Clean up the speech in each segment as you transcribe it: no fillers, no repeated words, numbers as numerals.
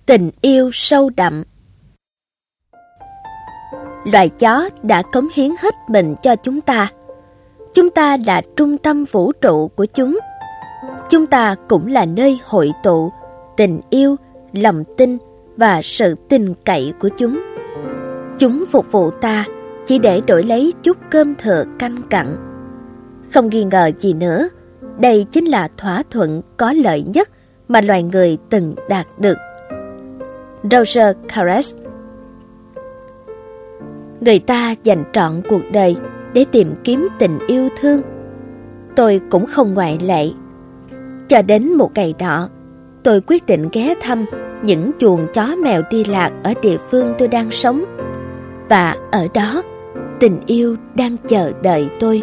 Tình yêu sâu đậm. Loài chó đã cống hiến hết mình cho chúng ta. Chúng ta là trung tâm vũ trụ của chúng. Chúng ta cũng là nơi hội tụ tình yêu, lòng tin và sự tin cậy của chúng. Chúng phục vụ ta chỉ để đổi lấy chút cơm thừa canh cặn. Không nghi ngờ gì nữa, đây chính là thỏa thuận có lợi nhất mà loài người từng đạt được. Roger Cares. Người ta dành trọn cuộc đời để tìm kiếm tình yêu thương. Tôi cũng không ngoại lệ. Cho đến một ngày nọ, tôi quyết định ghé thăm những chuồng chó mèo đi lạc ở địa phương tôi đang sống. Và ở đó, tình yêu đang chờ đợi tôi.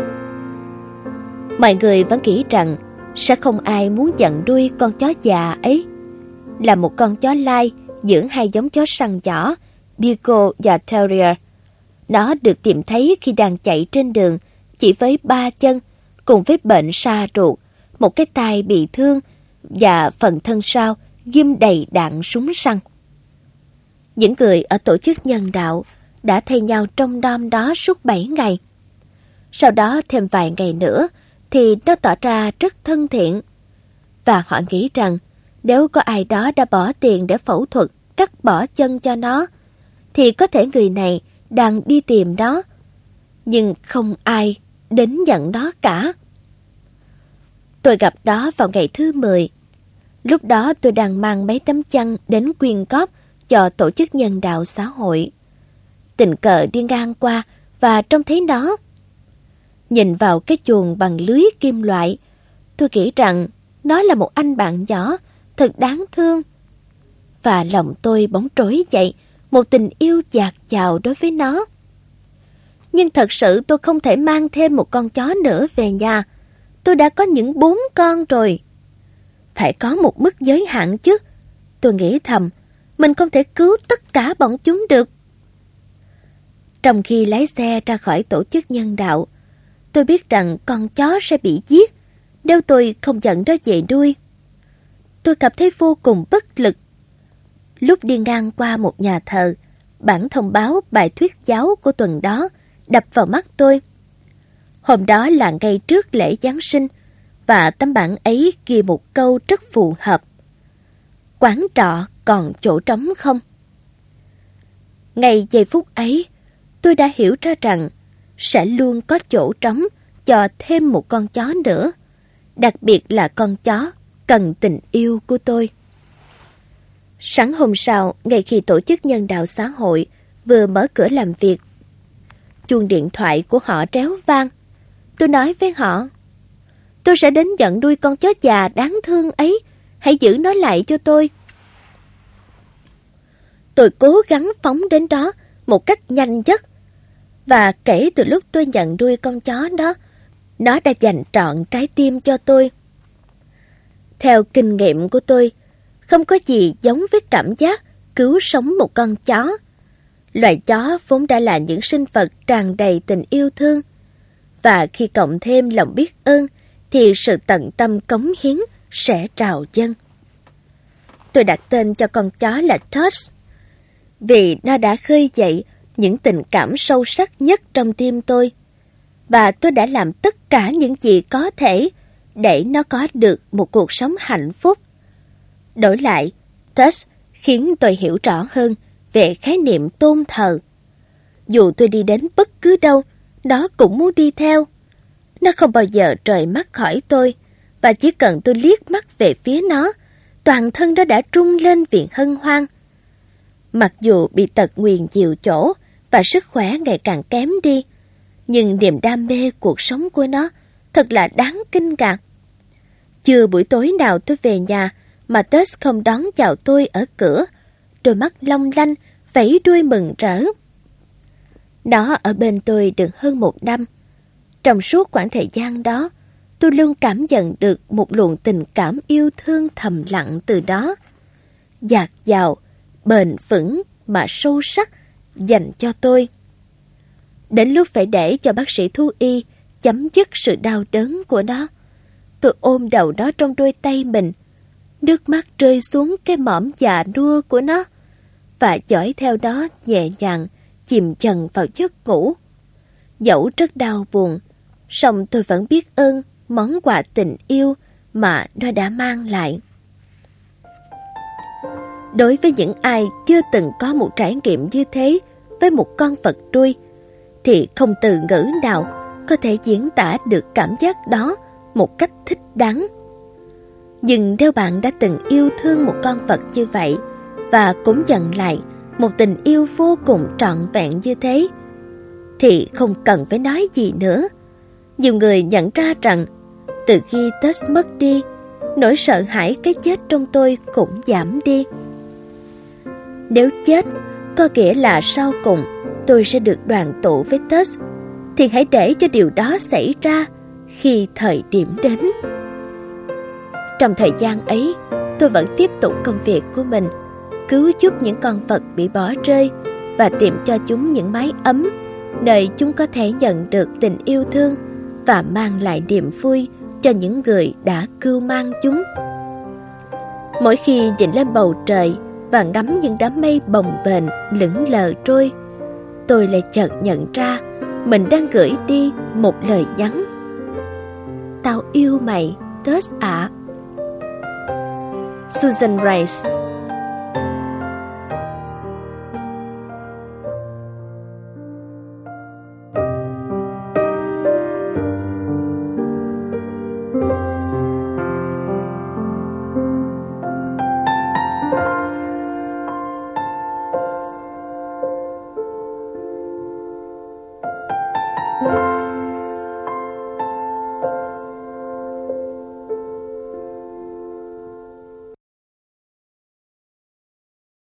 Mọi người vẫn nghĩ rằng sẽ không ai muốn giận nuôi con chó già ấy. Là một con chó lai giữa hai giống chó săn nhỏ, Beagle và Terrier. Nó được tìm thấy khi đang chạy trên đường, chỉ với 3 chân, cùng với bệnh sa ruột, một cái tai bị thương và phần thân sau ghim đầy đạn súng săn. Những người ở tổ chức nhân đạo đã thay nhau trông nom đó suốt 7 ngày. Sau đó thêm vài ngày nữa thì nó tỏ ra rất thân thiện. Và họ nghĩ rằng nếu có ai đó đã bỏ tiền để phẫu thuật cắt bỏ chân cho nó, thì có thể người này đang đi tìm nó. Nhưng không ai đến nhận nó cả. Tôi gặp nó vào ngày thứ 10. Lúc đó tôi đang mang mấy tấm chăn đến quyên góp cho tổ chức nhân đạo xã hội. Tình cờ đi ngang qua và trông thấy nó. Nhìn vào cái chuồng bằng lưới kim loại, tôi nghĩ rằng nó là một anh bạn nhỏ thật đáng thương. Và lòng tôi bỗng trỗi dậy một tình yêu dạt dào đối với nó. Nhưng thật sự tôi không thể mang thêm một con chó nữa về nhà. Tôi đã có những 4 con rồi. Phải có một mức giới hạn chứ. Tôi nghĩ thầm, mình không thể cứu tất cả bọn chúng được. Trong khi lái xe ra khỏi tổ chức nhân đạo, tôi biết rằng con chó sẽ bị giết nếu tôi không dẫn nó về nuôi. Tôi cảm thấy vô cùng bất lực. Lúc đi ngang qua một nhà thờ, bản thông báo bài thuyết giáo của tuần đó đập vào mắt tôi. Hôm đó là ngay trước lễ Giáng sinh, và tấm bảng ấy ghi một câu rất phù hợp: quán trọ còn chỗ trống không? Ngay giây phút ấy, tôi đã hiểu ra rằng sẽ luôn có chỗ trống cho thêm một con chó nữa, đặc biệt là con chó cần tình yêu của tôi. Sáng hôm sau, ngay khi tổ chức nhân đạo xã hội vừa mở cửa làm việc, chuông điện thoại của họ réo vang. Tôi nói với họ, tôi sẽ đến nhận nuôi con chó già đáng thương ấy, hãy giữ nó lại cho tôi. Tôi cố gắng phóng đến đó một cách nhanh nhất. Và kể từ lúc tôi nhận nuôi con chó đó, nó đã dành trọn trái tim cho tôi. Theo kinh nghiệm của tôi, không có gì giống với cảm giác cứu sống một con chó. Loài chó vốn đã là những sinh vật tràn đầy tình yêu thương. Và khi cộng thêm lòng biết ơn, thì sự tận tâm cống hiến sẽ trào dâng. Tôi đặt tên cho con chó là Tusk, vì nó đã khơi dậy những tình cảm sâu sắc nhất trong tim tôi. Và tôi đã làm tất cả những gì có thể để nó có được một cuộc sống hạnh phúc. Đổi lại, Tusk khiến tôi hiểu rõ hơn về khái niệm tôn thờ. Dù tôi đi đến bất cứ đâu, nó cũng muốn đi theo. Nó không bao giờ rời mắt khỏi tôi, và chỉ cần tôi liếc mắt về phía nó, toàn thân nó đã rung lên vì hân hoan. Mặc dù bị tật nguyền nhiều chỗ và sức khỏe ngày càng kém đi, nhưng niềm đam mê cuộc sống của nó thật là đáng kinh ngạc. Chưa buổi tối nào tôi về nhà mà Tusk không đón chào tôi ở cửa, đôi mắt long lanh, vẫy đuôi mừng rỡ. Nó ở bên tôi được hơn 1 năm. Trong suốt khoảng thời gian đó, tôi luôn cảm nhận được một luồng tình cảm yêu thương thầm lặng từ đó, dạt dào, bền vững mà sâu sắc dành cho tôi. Đến lúc phải để cho bác sĩ thú y chấm dứt sự đau đớn của nó, tôi ôm đầu nó trong đôi tay mình, Nước mắt rơi xuống cái mõm già nua của nó, và dõi theo đó nhẹ nhàng chìm dần vào giấc ngủ. Dẫu rất đau buồn, song tôi vẫn biết ơn món quà tình yêu mà nó đã mang lại. Đối với những ai chưa từng có một trải nghiệm như thế với một con vật nuôi, thì không từ ngữ nào có thể diễn tả được cảm giác đó một cách thích đáng. Nhưng nếu bạn đã từng yêu thương một con vật như vậy và cũng dành lại một tình yêu vô cùng trọn vẹn như thế, thì không cần phải nói gì nữa. Nhiều người nhận ra rằng từ khi Tess mất đi, nỗi sợ hãi cái chết trong tôi cũng giảm đi. Nếu chết có nghĩa là sau cùng tôi sẽ được đoàn tụ với Tess, thì hãy để cho điều đó xảy ra khi thời điểm đến. Trong thời gian ấy, tôi vẫn tiếp tục công việc của mình, cứu giúp những con vật bị bỏ rơi và tìm cho chúng những mái ấm, nơi chúng có thể nhận được tình yêu thương và mang lại niềm vui cho những người đã cưu mang chúng. Mỗi khi nhìn lên bầu trời và ngắm những đám mây bồng bềnh lững lờ trôi, tôi lại chợt nhận ra mình đang gửi đi một lời nhắn: "Tao yêu mày, Tess ạ." Susan Rice.